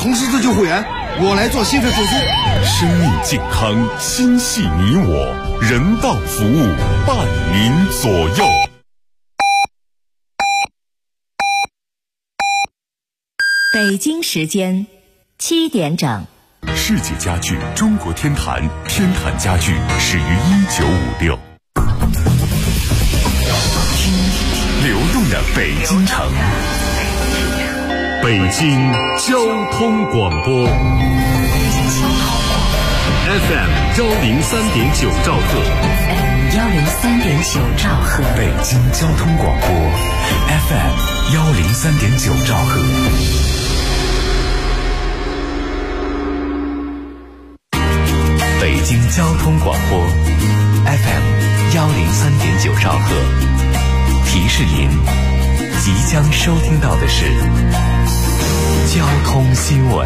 红十字救护员，我来做心肺复苏。 生命健康，心系你我，人道服务，伴您左右。 北京时间7点整。 世界家具中国天坛，天坛家具始于1956。听流动的北京城，北京交通广播 FM 103.9兆赫 103.9兆赫， 北京交通广播 FM 103.9兆赫。北京交通广播 FM 103.9兆赫，提示您即将收听到的是交通新闻。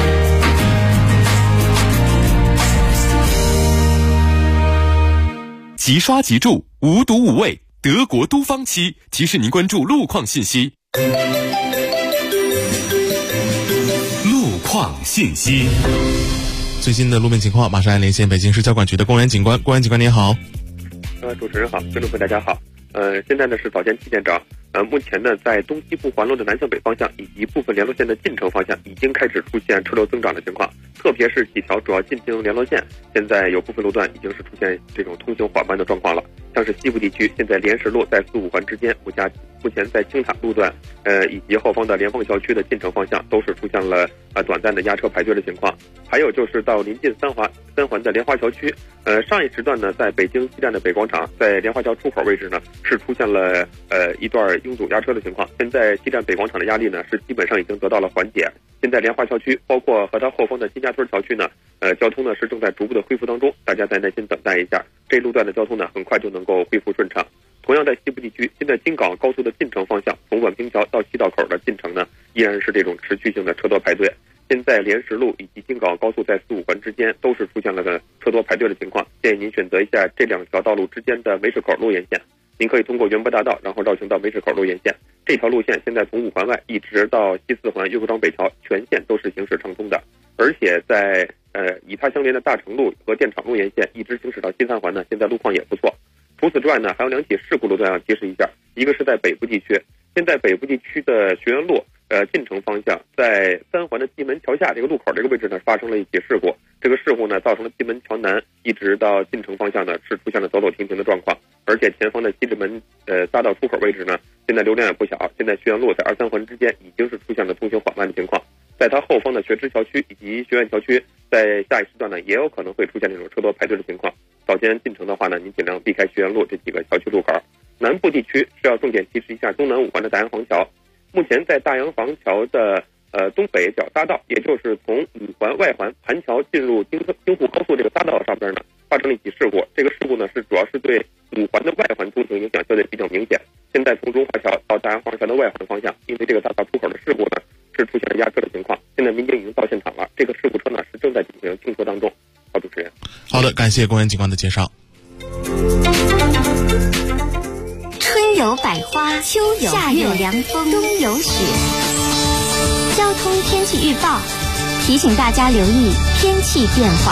即刷即住，无毒无味，德国都方漆提示您关注路况信息。路况信息。 最新的路面情况，马上来连线北京市交管局的公安警官。公安警官您好。 主持人好，观众朋友大家好。现在呢是早间7点整。目前呢在东西部环路的南向北方向以及部分联络线的进城方向已经开始出现车流增长的情况，特别是几条主要进京联络线，现在有部分路段已经是出现这种通行缓慢的状况了。像是西部地区，现在莲石路在4、5环之间，目前在青塔路段以及后方的联丰校区的进城方向都是出现了短暂的压车排队的情况。还有就是到临近三环的莲花桥区，上一时段呢在北京西站的北广场，在莲花桥出口位置呢是出现了一段拥堵压车的情况。现在西站北广场的压力呢是基本上已经得到了缓解。现在莲花桥区包括和它后方的金家村桥区呢交通呢是正在逐步的恢复当中，大家再耐心等待一下，这一路段的交通呢很快就能够恢复顺畅。同样在西部地区，现在京港高速的进城方向，从宛平桥到西道口的进城呢依然是这种持续性的车多排队。现在莲石路以及京港高速在4、5环之间都是出现了车多排队的情况，建议您选择一下这两条道路之间的梅市口路沿线。您可以通过元博大道，然后绕行到梅市口路沿线。这条路线现在从5环外一直到西4环岳各庄北桥，全线都是行驶畅通的。而且在与它相连的大成路和电厂路沿线一直行驶到西3环呢，现在路况也不错。除此之外呢，还有2起事故路段要提示一下，一个是在北部地区，现在北部地区的学院路进城方向，在3环的蓟门桥下这个路口这个位置呢发生了一起事故，这个事故呢造成了蓟门桥南一直到进城方向呢是出现了走走停停的状况，而且前方的西直门大道出口位置呢现在流量也不小，现在学院路在2、3环之间已经是出现了通行缓慢的情况。在它后方的学知桥区以及学院桥区，在下一时段呢也有可能会出现这种车多排队的情况。早间进城的话呢，您尽量避开学院路这几个桥区路口。南部地区是要重点提示一下东南5环的大洋房桥。目前在大洋房桥的东北角匝道，也就是从5环外环盘桥进入京沪高速这个匝道上边呢，发生了一起事故。这个事故呢是主要是对5环的外环通行影响相对比较明显。现在从中华桥到大洋房桥的外环方向，因为这个匝道出口的事故呢是出现了压车的情况，现在民警已经到现场了，这个事故车呢是正在进行清除当中。好，主持人。 好的，感谢公安警官的介绍。 春有百花，秋有夏有凉风，冬有雪。交通天气预报提醒大家留意天气变化。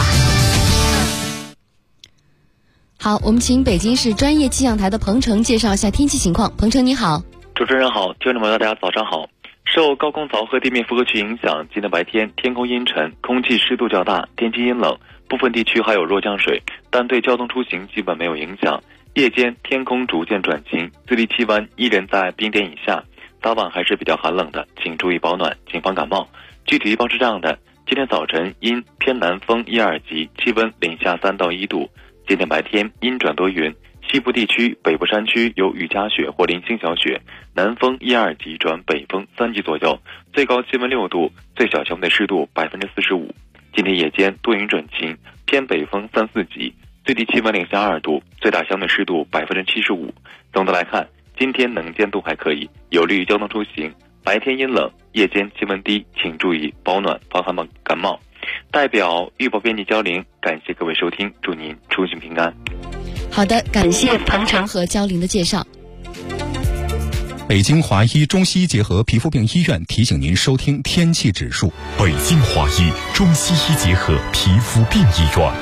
好，我们请北京市专业气象台的彭程介绍一下天气情况。彭程你好。 主持人好，听众朋友大家早上好。受高空槽和地面复合区影响，今天白天天空阴沉，空气湿度较大，天气阴冷，部分地区还有弱降水，但对交通出行基本没有影响。夜间天空逐渐转晴，最低气温依然在冰点以下，早晚还是比较寒冷的，请注意保暖，谨防感冒。具体预报是这样的：今天早晨因偏南风1、2级，气温零下3到1度；今天白天阴转多云，西部地区、北部山区有雨夹雪或零星小雪，南风1、2级转北风3级左右，最高气温6度，最小相对湿度45%。今天夜间多云转晴，偏北风3、4级，最低气温零下2度，最大相对湿度75%。总的来看，今天能见度还可以，有利于交通出行。白天阴冷，夜间气温低，请注意保暖，防寒感冒。代表预报编辑焦玲，感谢各位收听，祝您出行平安。 好的，感谢彭程和焦玲的介绍。 北京华医中西医结合皮肤病医院提醒您收听天气指数。 北京华医中西医结合皮肤病医院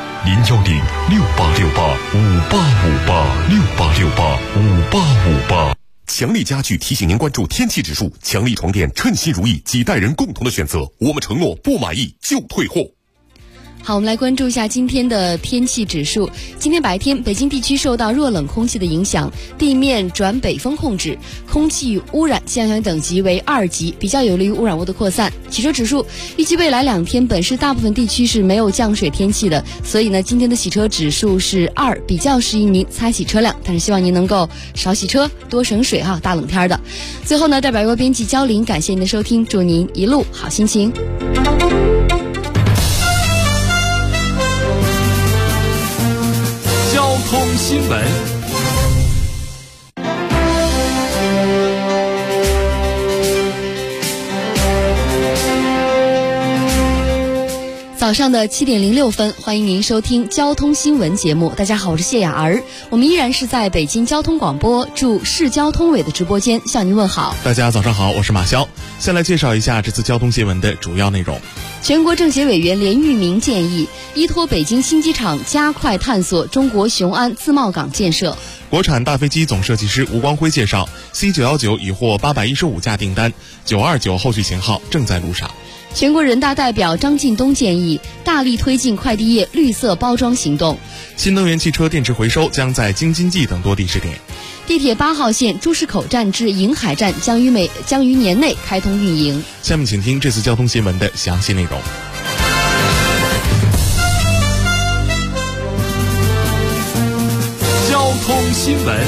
，01068685858586858。强力家具提醒您关注天气指数，强力床垫称心如意，几代人共同的选择。我们承诺不满意就退货。 好，我们来关注一下今天的天气指数。今天白天，北京地区受到弱冷空气的影响，地面转北风控制，空气污染气象条件等级为2级，比较有利于污染物的扩散。洗车指数，预计未来2天本市大部分地区是没有降水天气的，所以呢，今天的洗车指数是2，比较适宜您擦洗车辆，但是希望您能够少洗车，多省水哈，大冷天的。最后呢，代表由编辑焦林感谢您的收听，祝您一路好心情。 交通新闻。 早上的7点06分，欢迎您收听交通新闻节目。大家好，我是谢雅儿，我们依然是在北京交通广播驻市交通委的直播间向您问好。 大家早上好，我是马潇。先来介绍一下这次交通新闻的主要内容。 全国政协委员连玉明建议，依托北京新机场加快探索中国雄安自贸港建设。 国产大飞机总设计师吴光辉介绍 ，C919 已获815架订单，929后续型号正在路上。 全国人大代表张近东建议，大力推进快递业绿色包装行动。 新能源汽车电池回收将在京津冀等多地试点。 地铁8号线朱市口站至颍海站将于年内开通运营。 下面请听这次交通新闻的详细内容。 交通新闻。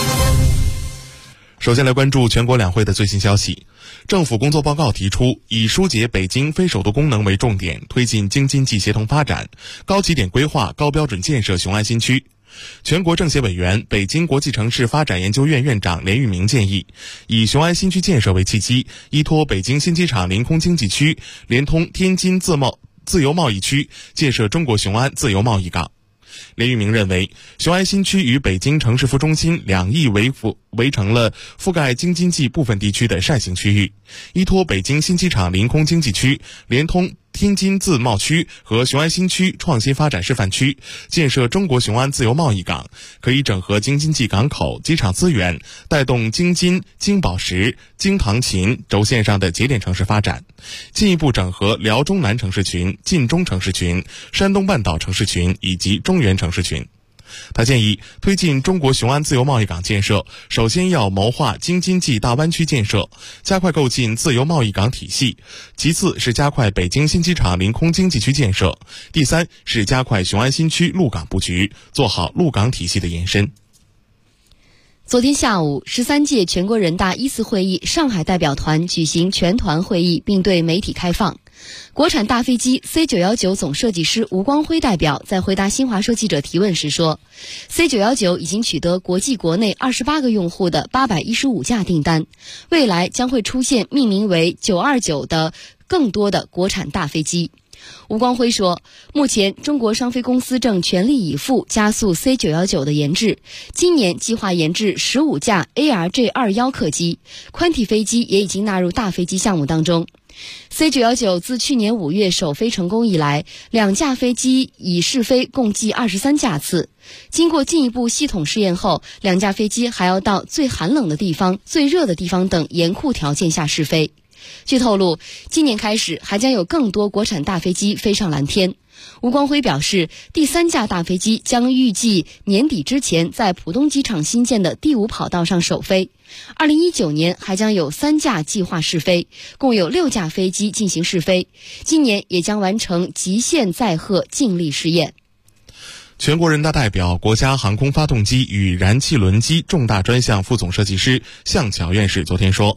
首先来关注全国两会的最新消息。政府工作报告提出，以疏解北京非首都功能为重点，推进京津冀协同发展，高起点规划、高标准建设雄安新区。全国政协委员、北京国际城市发展研究院院长连玉明建议，以雄安新区建设为契机，依托北京新机场临空经济区，连通天津自由贸易区，建设中国雄安自由贸易港。连玉明认为，雄安新区与北京城市副中心两翼围成了覆盖京津冀部分地区的扇形区域，依托北京新机场临空经济区，连通天津自贸区和雄安新区创新发展示范区，建设中国雄安自由贸易港，可以整合京津冀港口、机场资源，带动京津、京宝石、京唐秦轴线上的节点城市发展，进一步整合辽中南城市群、晋中城市群、山东半岛城市群以及中原城市群。他建议推进中国雄安自由贸易港建设，首先要谋划京津冀大湾区建设，加快构进自由贸易港体系；其次是加快北京新机场临空经济区建设；第三是加快雄安新区陆港布局，做好陆港体系的延伸。 昨天下午，13届全国人大1次会议上海代表团举行全团会议，并对媒体开放。国产大飞机 C919 总设计师吴光辉代表在回答新华社记者提问时说， C919 已经取得国际国内28个用户的815架订单，未来将会出现命名为929的更多的国产大飞机。吴光辉说，目前中国商飞公司正全力以赴加速 C919 的研制，今年计划研制15架 ARJ21 客机，宽体飞机也已经纳入大飞机项目当中。C919 自去年5月首飞成功以来，2架飞机已试飞共计23架次。经过进一步系统试验后，2架飞机还要到最寒冷的地方、最热的地方等严酷条件下试飞。据透露，今年开始还将有更多国产大飞机飞上蓝天。吴光辉表示，第3架大飞机将预计年底之前在浦东机场新建的第5跑道上首飞。2019年还将有3架计划试飞，共有6架飞机进行试飞。今年也将完成极限载荷静力试验。 全国人大代表、国家航空发动机与燃气轮机重大专项副总设计师向巧院士昨天说，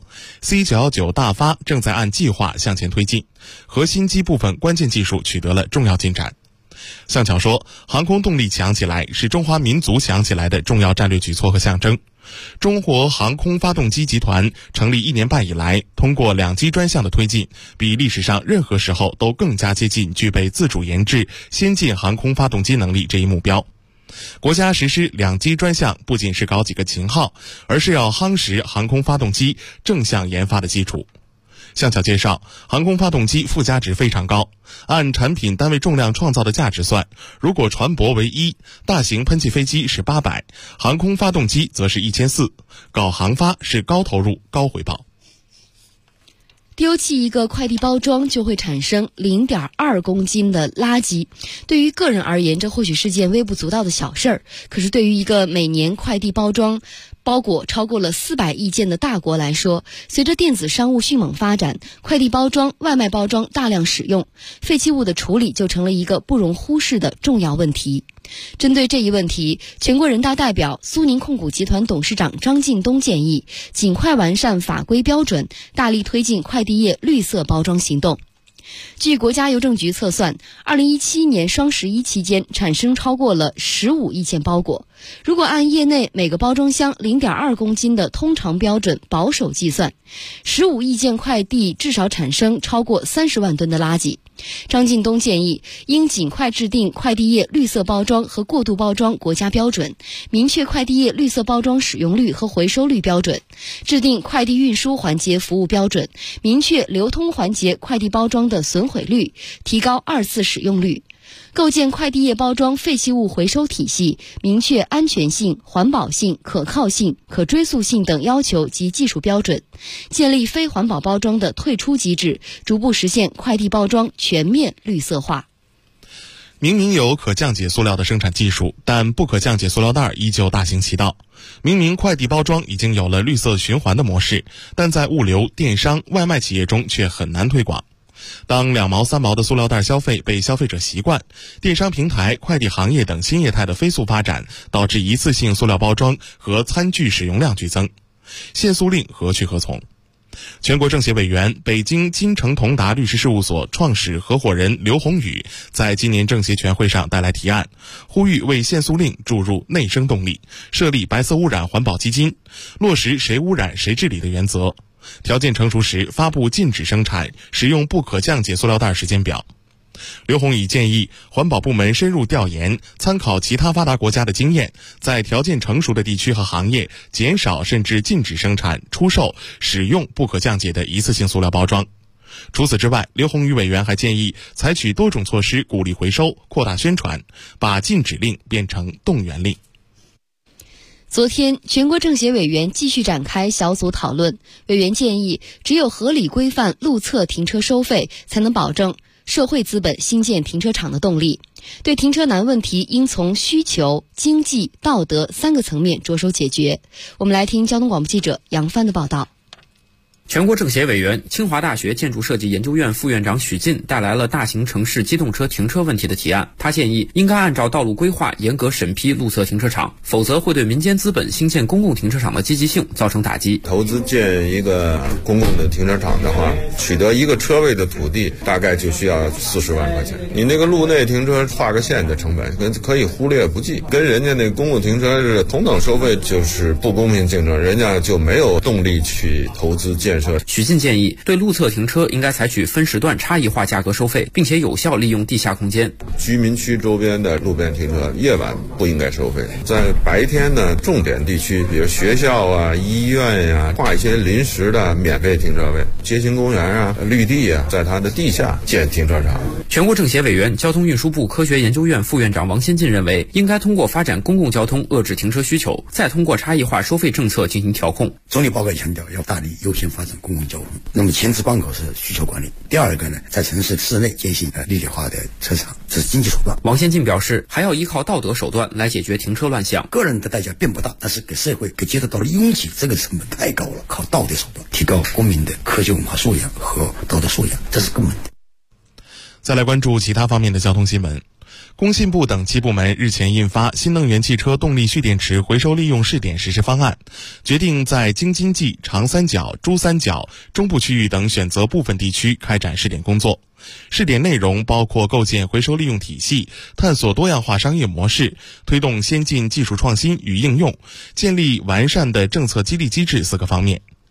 C919 大发正在按计划向前推进，核心机部分关键技术取得了重要进展。向巧说，航空动力强起来是中华民族强起来的重要战略举措和象征。中国航空发动机集团成立1年半以来，通过2机专项的推进，比历史上任何时候都更加接近具备自主研制先进航空发动机能力这一目标。 国家实施两机专项，不仅是搞几个型号，而是要夯实航空发动机正向研发的基础。向巧介绍，航空发动机附加值非常高，按产品单位重量创造的价值算，如果船舶为1，大型喷气飞机是800，航空发动机则是1400，搞航发是高投入高回报。 丢弃一个快递包装就会产生0.2公斤的垃圾，对于个人而言，这或许是件微不足道的小事儿，可是对于一个每年快递包裹超过了400亿件的大国来说，随着电子商务迅猛发展，快递包装、外卖包装大量使用，废弃物的处理就成了一个不容忽视的重要问题。针对这一问题，全国人大代表、苏宁控股集团董事长张近东建议，尽快完善法规标准，大力推进快递业绿色包装行动。据国家邮政局测算，2017年双11期间产生超过了15亿件包裹。如果按业内每个包装箱0.2公斤的通常标准保守计算，15亿件快递至少产生超过30万吨的垃圾。张近东建议，应尽快制定快递业绿色包装和过渡包装国家标准，明确快递业绿色包装使用率和回收率标准，制定快递运输环节服务标准，明确流通环节快递包装的损毁率，提高2次使用率。构建快递业包装废弃物回收体系，明确安全性、环保性、可靠性、可追溯性等要求及技术标准，建立非环保包装的退出机制，逐步实现快递包装全面绿色化。 明明有可降解塑料的生产技术，但不可降解塑料袋依旧大行其道。明明快递包装已经有了绿色循环的模式，但在物流、电商、外卖企业中却很难推广。当2毛3毛的塑料袋消费被消费者习惯，电商平台、快递行业等新业态的飞速发展，导致一次性塑料包装和餐具使用量剧增，限塑令何去何从？全国政协委员、北京金城同达律师事务所创始合伙人刘宏宇在今年政协全会上带来提案，呼吁为限塑令注入内生动力，设立白色污染环保基金，落实谁污染谁治理的原则，条件成熟时发布禁止生产、使用不可降解塑料袋时间表。刘宏宇建议环保部门深入调研，参考其他发达国家的经验，在条件成熟的地区和行业减少甚至禁止生产、出售、使用不可降解的一次性塑料包装。除此之外，刘宏宇委员还建议采取多种措施鼓励回收、扩大宣传，把禁止令变成动员令。 昨天，全国政协委员继续展开小组讨论。委员建议，只有合理规范路侧停车收费，才能保证社会资本新建停车场的动力。对停车难问题，应从需求、经济、道德3个层面着手解决。我们来听交通广播记者杨帆的报道。 全国政协委员、清华大学建筑设计研究院副院长许进带来了大型城市机动车停车问题的提案。他建议应该按照道路规划严格审批路侧停车场，否则会对民间资本兴建公共停车场的积极性造成打击。 投资建一个公共的停车场的话，取得一个车位的土地大概就需要40万块钱。你那个路内停车画个线的成本可以忽略不计，跟人家那公共停车是同等收费，就是不公平竞争，人家就没有动力去投资建设。 许进建议，对路侧停车应该采取分时段差异化价格收费，并且有效利用地下空间。 居民区周边的路边停车夜晚不应该收费，在白天呢，重点地区比如学校啊、医院呀，划一些临时的免费停车位，街心公园啊、绿地啊，在它的地下建停车场。 全国政协委员、交通运输部科学研究院副院长王先进认为，应该通过发展公共交通遏制停车需求，再通过差异化收费政策进行调控。 总理报告强调，要大力优先发展公共交通。那么前置关口是需求管理，第二个呢，在城市室内建行立体化的车场，这是经济手段。 王先进表示，还要依靠道德手段来解决停车乱象。 个人的代价并不大，但是给社会、给街道的拥挤，这个成本太高了。靠道德手段提高公民的科学文化素养和道德素养，这是根本的。 再来关注其他方面的交通新闻。工信部等7部门日前印发新能源汽车动力蓄电池回收利用试点实施方案，决定在京津冀、长三角、珠三角、中部区域等选择部分地区开展试点工作。试点内容包括构建回收利用体系、探索多样化商业模式、推动先进技术创新与应用、建立完善的政策激励机制4个方面。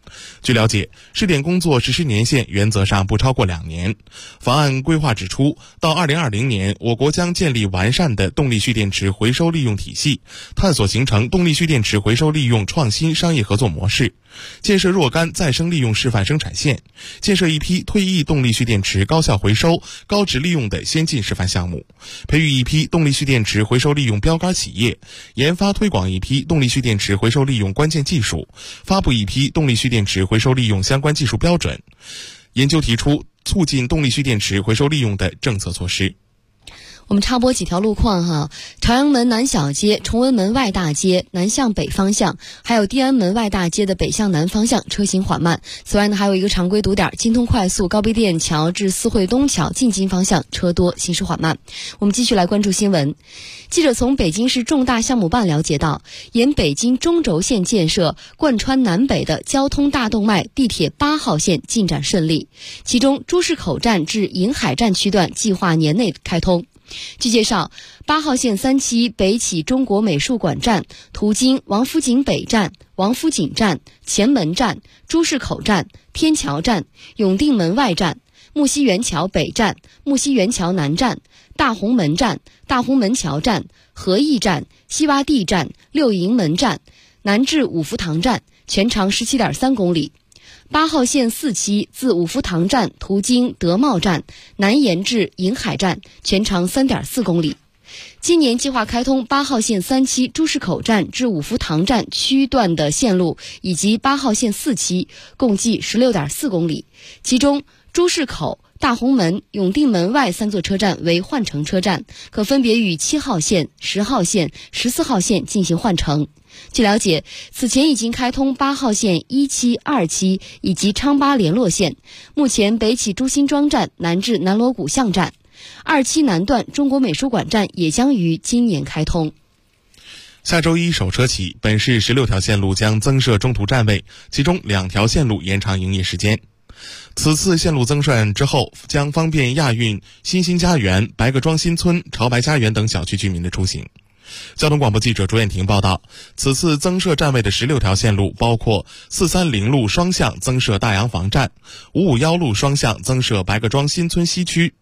据了解，试点工作实施年限原则上不超过2年。方案规划指出，到2020年，我国将建立完善的动力蓄电池回收利用体系，探索形成动力蓄电池回收利用创新商业合作模式，建设若干再生利用示范生产线，建设一批退役动力蓄电池高效回收、高值利用的先进示范项目，培育一批动力蓄电池回收利用标杆企业，研发推广一批动力蓄电池回收利用关键技术，发布一批动力蓄电池回收利用相关技术标准，研究提出促进动力蓄电池回收利用的政策措施。 我们插播几条路况哈，朝阳门南小街、崇文门外大街南向北方向，还有地安门外大街的北向南方向车行缓慢。此外呢，还有一个常规堵点，京通快速高碑店桥至四惠东桥进京方向车多，行驶缓慢。我们继续来关注新闻。记者从北京市重大项目办了解到，沿北京中轴线建设贯穿南北的交通大动脉地铁8号线进展顺利，其中朱市口站至银海站区段计划年内开通。据介绍，8号线3期北起中国美术馆站，途经王府井北站、王府井站、前门站、朱市口站、天桥站、永定门外站、木樨园桥北站、木樨园桥南站、大红门站、大红门桥站、和义站、西洼地站、六营门站、南至五福堂站，全长17.3公里。8号线4期自五福堂站途经德茂站，南延至银海站，全长3.4公里。今年计划开通8号线3期朱市口站至五福堂站区段的线路，以及8号线4期，共计16.4公里。其中朱市口、大红门、永定门外3座车站为换乘车站，可分别与7号线、10号线、14号线进行换乘。据了解，此前已经开通8号线1期、2期以及昌巴联络线，目前北起朱辛庄站，南至南锣鼓巷站，2期南段中国美术馆站也将于今年开通。 下周一首车起，本市16条线路将增设中途站位，其中2条线路延长营业时间。此次线路增设之后，将方便亚运新兴家园、白各庄新村、潮白家园等小区居民的出行。交通广播记者卓艳婷报道，此次增设站位的16条线路包括430路双向增设大洋房站，551路双向增设白各庄新村西区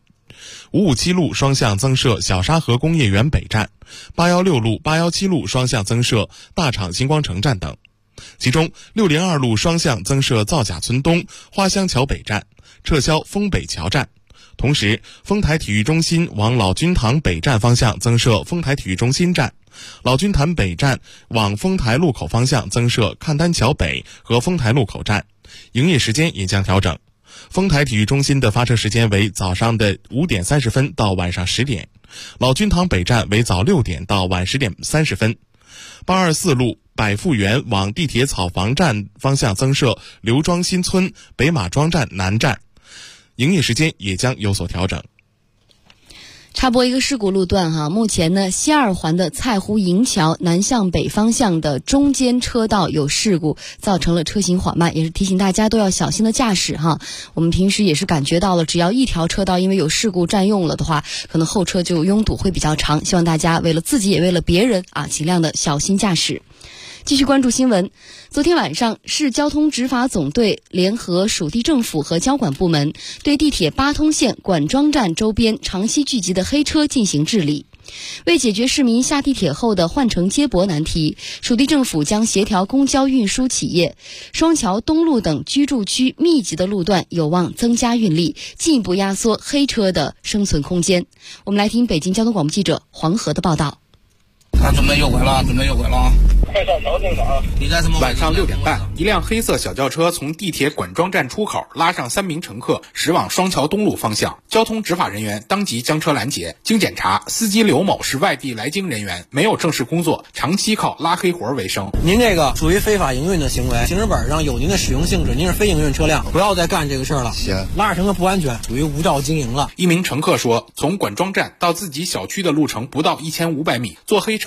，557路双向增设小沙河工业园北站，816路、817路双向增设大厂星光城站等。其中602路双向增设造甲村东、花乡桥北站，撤销丰北桥站。同时，丰台体育中心往老君堂北站方向增设丰台体育中心站，老君堂北站往丰台路口方向增设看丹桥北和丰台路口站，营业时间也将调整。丰台体育中心的发车时间为早上的5点30分到晚上10点，老君堂北站为早6点到晚10点30分。824路百富园往地铁草房站方向增设刘庄新村、北马庄站南站，营业时间也将有所调整。 插播一个事故路段哈，目前呢，西二环的蔡湖营桥南向北方向的中间车道有事故，造成了车行缓慢，也是提醒大家都要小心的驾驶哈。我们平时也是感觉到了，只要一条车道因为有事故占用了的话，可能后车就拥堵会比较长，希望大家为了自己也为了别人啊，尽量的小心驾驶。继续关注新闻。昨天晚上，市交通执法总队联合属地政府和交管部门，对地铁八通线管庄站周边长期聚集的黑车进行治理。为解决市民下地铁后的换乘接驳难题，属地政府将协调公交运输企业，双桥东路等居住区密集的路段有望增加运力，进一步压缩黑车的生存空间。我们来听北京交通广播记者黄河的报道。 准备右拐了，准备右拐了啊！ 快上桥进啊！ 你在什么？ 晚上6点半，一辆黑色小轿车从地铁管庄站出口拉上3名乘客，驶往双桥东路方向。交通执法人员当即将车拦截，经检查，司机刘某是外地来京人员，没有正式工作，长期靠拉黑活为生。 您这个属于非法营运的行为，行驶本上有您的使用性质，您是非营运车辆，不要再干这个事儿了。 行， 拉着乘客不安全，属于无照经营了。 一名乘客说，从管庄站到自己小区的路程不到1500米，坐黑车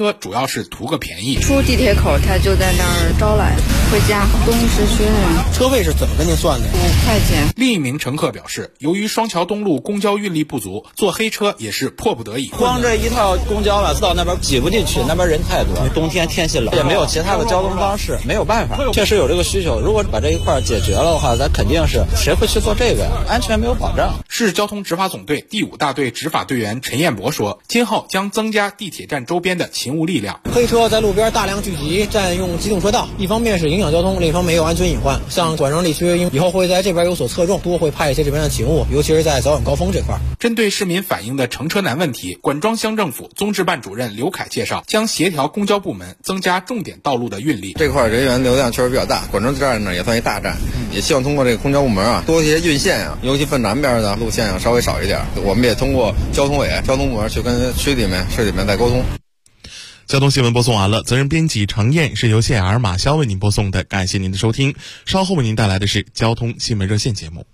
车主要是图个便宜。 出地铁口他就在那儿招揽，回家东市区的人。 车费是怎么跟您算的 ？5块钱。 另一名乘客表示，由于双桥东路公交运力不足，坐黑车也是迫不得已。 光这一套公交吧，到那边挤不进去，那边人太多，冬天天气冷，也没有其他的交通方式，没有办法。确实有这个需求，如果把这一块解决了的话，咱肯定是谁会去做这个呀？安全没有保障。 市交通执法总队第5大队执法队员陈彦博说，今后将增加地铁站周边的勤务力量。 黑车在路边大量聚集，占用机动车道，一方面是影响交通，另一方面也有安全隐患。像管庄地区以后会在这边有所侧重，多会派一些这边的勤务，尤其是在早晚高峰这块。 针对市民反映的乘车难问题，管庄乡政府综治办主任刘凯介绍，将协调公交部门增加重点道路的运力。 这块人员流量确实比较大，管庄站呢也算一大站，也希望通过这个公交部门啊，多一些运线啊，尤其分南边的路线啊稍微少一点。我们也通过交通部门去跟市里面再沟通。 交通新闻播送完了，责任编辑程燕，是由谢雅儿、马潇为您播送的，感谢您的收听。稍后为您带来的是交通新闻热线节目。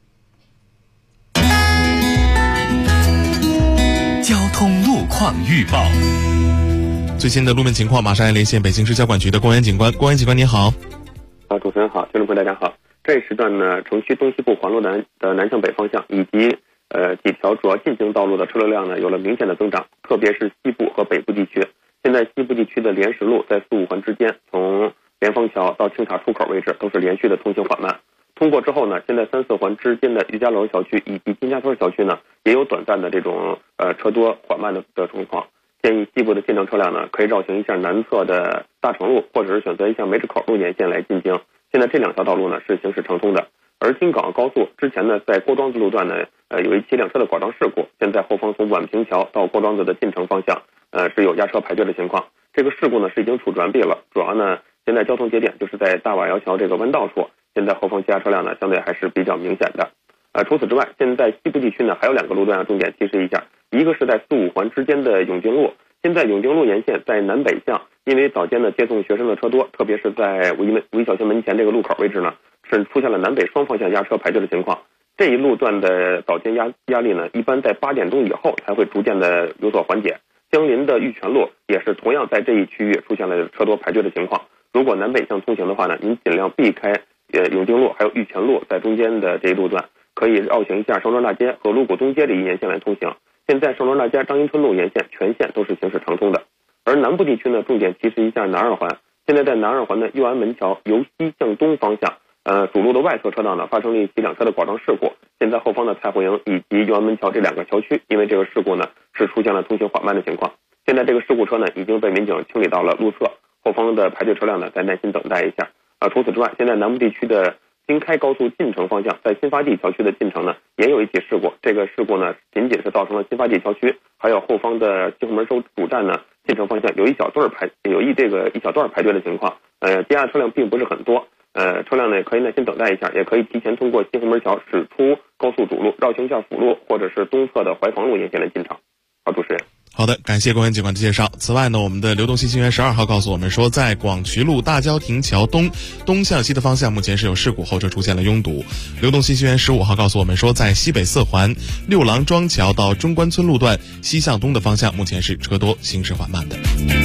交通路况预报， 最新的路面情况马上来连线北京市交管局的公安警官。公安警官您好。 主持人好，听众朋友大家好。这一时段呢，城区东西部环路的南向北方向以及几条主要进京道路的车流量呢有了明显的增长，特别是西部和北部地区。现在西部地区的莲石路在4、5环之间，从莲芳桥到清塔出口位置都是连续的通行缓慢。通过之后呢，现在3、4环之间的余家楼小区以及金家村小区呢，也有短暂的这种车多缓慢的情况。建议西部的进城车辆呢，可以绕行一下南侧的大成路，或者是选择一下梅市口路沿线来进京。现在这2条道路呢是行驶畅通的。而京港澳高速之前呢，在郭庄子路段呢，有一起2车的剐撞事故，现在后方从宛平桥到郭庄子的进城方向，是有压车排队的情况。这个事故呢是已经处置完毕了，主要呢现在交通节点就是在大瓦窑桥这个弯道处，现在后方积压车辆呢相对还是比较明显的。除此之外，现在西部地区呢还有2个路段要重点提示一下，一个是在4、5环之间的永定路，现在永定路沿线在南北向，因为早间的接送学生的车多，特别是在五一小学门前这个路口位置呢，是出现了南北双方向压车排队的情况。这一路段的早间压力呢，一般在8点钟以后才会逐渐的有所缓解。相邻的玉泉路也是同样在这一区域出现了车多排队的情况。如果南北向通行的话呢，您尽量避开永定路还有玉泉路在中间的这一路段，可以绕行一下双庄大街和路谷东街这一沿线来通行。现在双庄大街张营村路沿线全线都是行驶畅通的。而南部地区呢，重点提示一下南2环。现在在南2环的右安门桥由西向东方向，主路的外侧车道呢发生了一起2车的剐撞事故。现在后方的蔡湖营以及右安门桥这2个桥区，因为这个事故呢是出现了通行缓慢的情况。现在这个事故车呢已经被民警清理到了路侧，后方的排队车辆呢再耐心等待一下。除此之外，现在南部地区的京开高速进城方向，在新发地桥区的进城呢也有一起事故。这个事故呢仅仅是造成了新发地桥区还有后方的西湖门收主站呢进城方向有一小段排队的情况。积压车辆并不是很多。车辆呢也可以耐心等待一下，也可以提前通过西湖门桥驶出高速主路，绕行一下辅路或者是东侧的怀房路沿线来进城。好，主持人。 好的，感谢公安警官的介绍。此外呢，我们的流动信息源12号告诉我们说，在广渠路大郊亭桥东向西的方向，目前是有事故，后车出现了拥堵。流动信息源15号告诉我们说，在西北4环六郎庄桥到中关村路段西向东的方向，目前是车多，行驶缓慢的。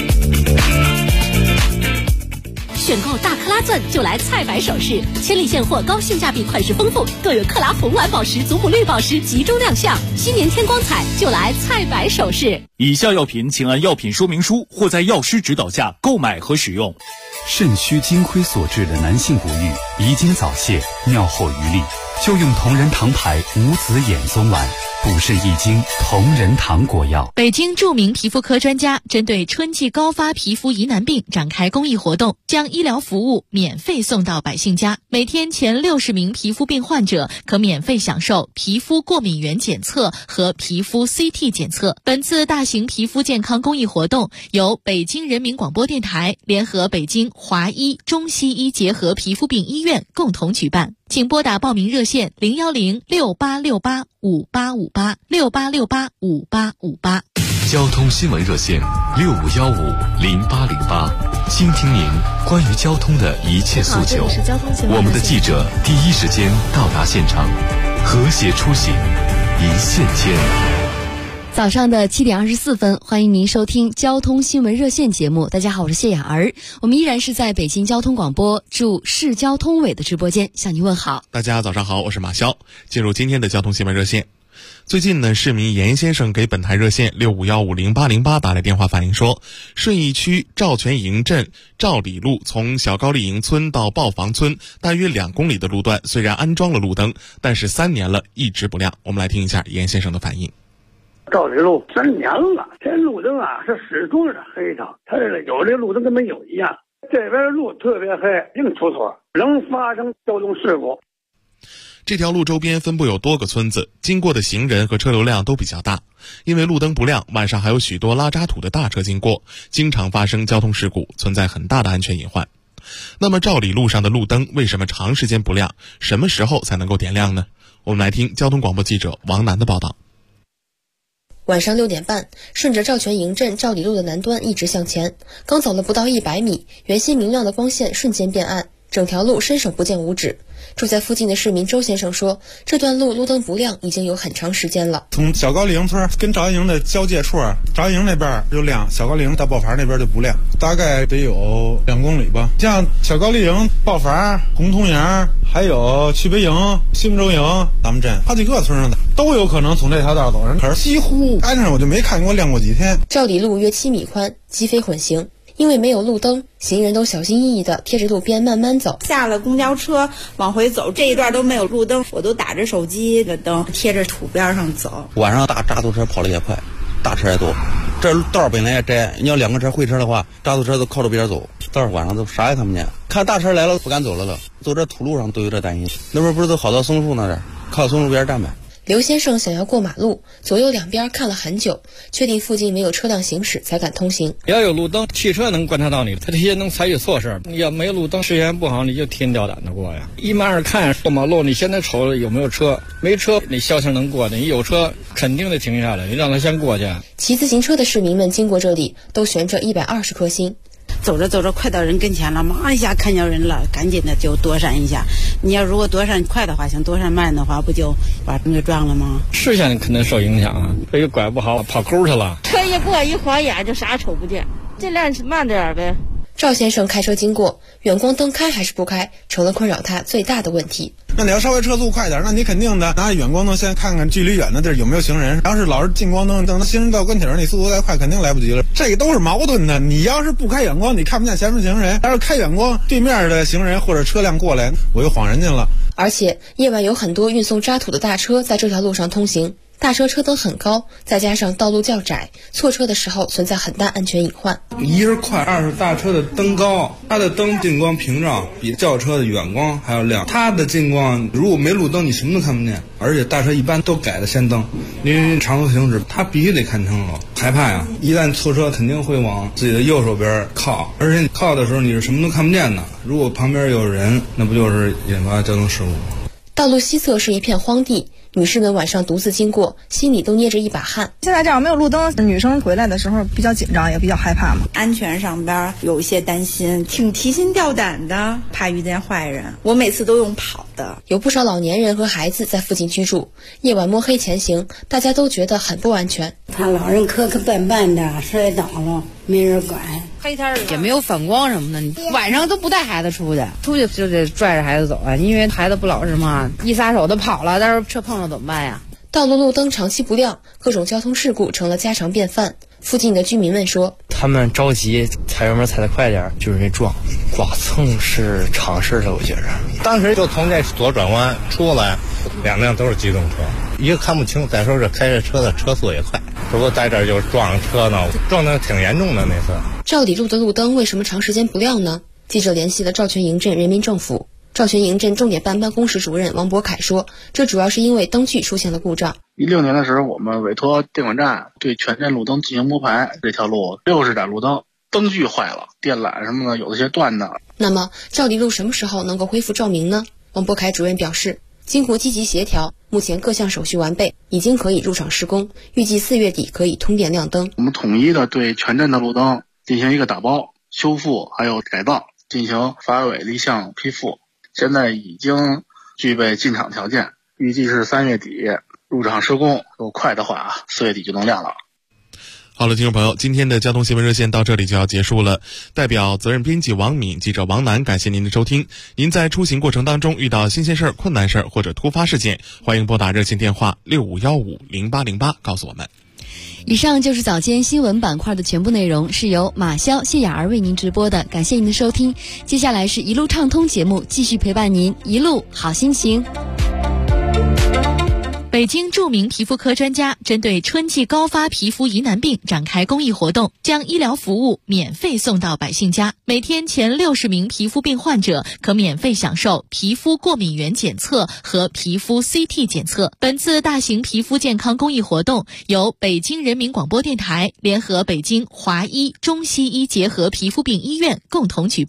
选购大克拉钻就来菜百首饰，千里现货，高性价比，款式丰富，更有克拉红蓝宝石、祖母绿宝石集中亮相。新年添光彩，就来菜百首饰。 以下药品请按药品说明书或在药师指导下购买和使用。 肾虚金亏所致的男性不育、遗精早泄、尿后余力，就用同仁堂牌无籽眼松丸，补肾益精，同仁堂果药。 北京著名皮肤科专家针对春季高发皮肤疑难病展开公益活动，将医疗服务免费送到百姓家。每天前60名皮肤病患者可免费享受皮肤过敏原检测和皮肤 CT 检测。本次大型皮肤健康公益活动由北京人民广播电台联合北京华医中西医结合皮肤病医院共同举办。请拨打报名热线01068685858 68685858。 交通新闻热线65150808，倾听您关于交通的一切诉求。我们的记者第一时间到达现场，和谐出行，一线牵。 早上的7点24分，欢迎您收听交通新闻热线节目。大家好，我是谢雅儿，我们依然是在北京交通广播驻市交通委的直播间向您问好。 大家早上好，我是马潇。进入今天的交通新闻热线。最近呢，市民严先生给本台热线65150808打来电话反映说，顺义区赵全营镇赵里路从小高丽营村到豹房村大约2公里的路段，虽然安装了路灯，但是3年了一直不亮。我们来听一下严先生的反应。 赵里路3年了，这路灯啊是始终是黑的，它这个有的路灯跟没有一样。这边路特别黑，净出错，能发生交通事故。 这条路周边分布有多个村子，经过的行人和车流量都比较大。因为路灯不亮，晚上还有许多拉渣土的大车经过，经常发生交通事故，存在很大的安全隐患。那么赵里路上的路灯为什么长时间不亮？什么时候才能够点亮呢？我们来听交通广播记者王楠的报道。 晚上6点半，顺着赵全营镇赵里路的南端一直向前，刚走了不到100米，原先明亮的光线瞬间变暗，整条路伸手不见五指。住在附近的市民周先生说，这段路灯不亮已经有很长时间了。 从小高丽营村跟赵营的交界处，赵营那边就亮，小高丽营到豹房那边就不亮，大概得有2公里吧。像小高丽营、豹房、红通营，还有曲北营、兴洲营，咱们镇好几个村上的都有可能从这条道走上，可是几乎安上我就没看过亮过几天。 赵里路约7米宽，机非混行。因为没有路灯，行人都小心翼翼地贴着路边慢慢走。 下了公交车往回走，这一段都没有路灯，我都打着手机的灯贴着土边上走。 晚上大渣土车跑得也快，大车也多。这道本来也窄，你要2个车会车的话，渣土车都靠着边走，到晚上都啥也看不见。看大车来了不敢走了，走这土路上都有点担心。那边不是都好多松树那儿，靠松树边站呗。 刘先生想要过马路，左右两边看了很久，确定附近没有车辆行驶才敢通行。 要有路灯，汽车能观察到你，他这些能采取措施。你要没路灯，视线不好，你就天掉胆的过呀。一慢着看过马路，你现在瞅有没有车，没车你消停能过的，你有车肯定得停下来，你让他先过去。 骑自行车的市民们经过这里，都悬着120颗心。 走着走着快到人跟前了，妈一下看见人了，赶紧的就躲闪一下。你要如果躲闪快的话行，躲闪慢的话不就把人给撞了吗？ 视线肯定受影响啊，这个拐不好跑沟去了， 车一过一晃眼就啥瞅不见，尽量慢点呗。 赵先生开车经过，远光灯开还是不开，成了困扰他最大的问题。 那你要稍微车速快点，那你肯定的拿远光灯先看看距离远的地儿有没有行人。要是老是近光灯，等行人到跟前儿，你速度再快肯定来不及了。这个都是矛盾的。你要是不开远光，你看不见前面行人；要是开远光，对面的行人或者车辆过来，我又晃人家了。 而且夜晚有很多运送渣土的大车在这条路上通行。大车车灯很高，再加上道路较窄，错车的时候存在很大安全隐患。 一是快，二是大车的灯高，它的灯近光屏障比轿车的远光还要亮。它的近光如果没路灯，你什么都看不见。而且大车一般都改的先灯，因为长途行驶它必须得看清楚。害怕呀，一旦错车肯定会往自己的右手边靠，而且你靠的时候你是什么都看不见的。如果旁边有人，那不就是引发交通事故吗？ 道路西侧是一片荒地，女士们晚上独自经过，心里都捏着一把汗。 现在这样没有路灯，女生回来的时候比较紧张，也比较害怕嘛。 安全上边有一些担心，挺提心吊胆的，怕遇见坏人。我每次都用跑的。 有不少老年人和孩子在附近居住，夜晚摸黑前行，大家都觉得很不安全。 他老人磕磕绊绊的，摔倒了没人管。 黑天也没有反光什么的，晚上都不带孩子出去就得拽着孩子走啊，因为孩子不老实嘛，一撒手都跑了，但是车碰了怎么办呀？ 道路路灯长期不亮，各种交通事故成了家常便饭。附近的居民们说， 他们着急踩油门踩得快点，就是没撞，剐蹭是常事的，我觉着。 当时就从这左转弯出来，2辆都是机动车，一个看不清，再说这开着车的车速也快，这不在这儿就撞上车呢，撞得挺严重的那次。 赵里路的路灯为什么长时间不亮呢？记者联系了赵全营镇人民政府，赵全营镇重点办公室主任王博凯说，这主要是因为灯具出现了故障。 16年的时候，我们委托电管站对全镇路灯进行摸排，这条路60盏路灯灯具坏了，电缆什么的有些断的。 那么赵里路什么时候能够恢复照明呢？王博凯主任表示，经过积极协调，目前各项手续完备，已经可以入场施工，预计4月底可以通电亮灯。 我们统一的对全镇的路灯进行一个打包、修复还有改造，进行法委立项批复，现在已经具备进场条件，预计是3月底入场施工如果快的话，4月底就能亮了。 好了，听众朋友，今天的交通新闻热线到这里就要结束了。代表责任编辑王敏、记者王楠，感谢您的收听。您在出行过程当中遇到新鲜事儿、困难事儿或者突发事件，欢迎拨打热线电话65150808告诉我们。 以上就是早间新闻板块的全部内容，是由马潇、谢雅儿为您直播的，感谢您的收听。接下来是一路畅通节目，继续陪伴您，一路好心情。 北京著名皮肤科专家针对春季高发皮肤疑难病展开公益活动，将医疗服务免费送到百姓家。每天前60名皮肤病患者可免费享受皮肤过敏原检测和皮肤 CT 检测。本次大型皮肤健康公益活动由北京人民广播电台联合北京华医中西医结合皮肤病医院共同举办。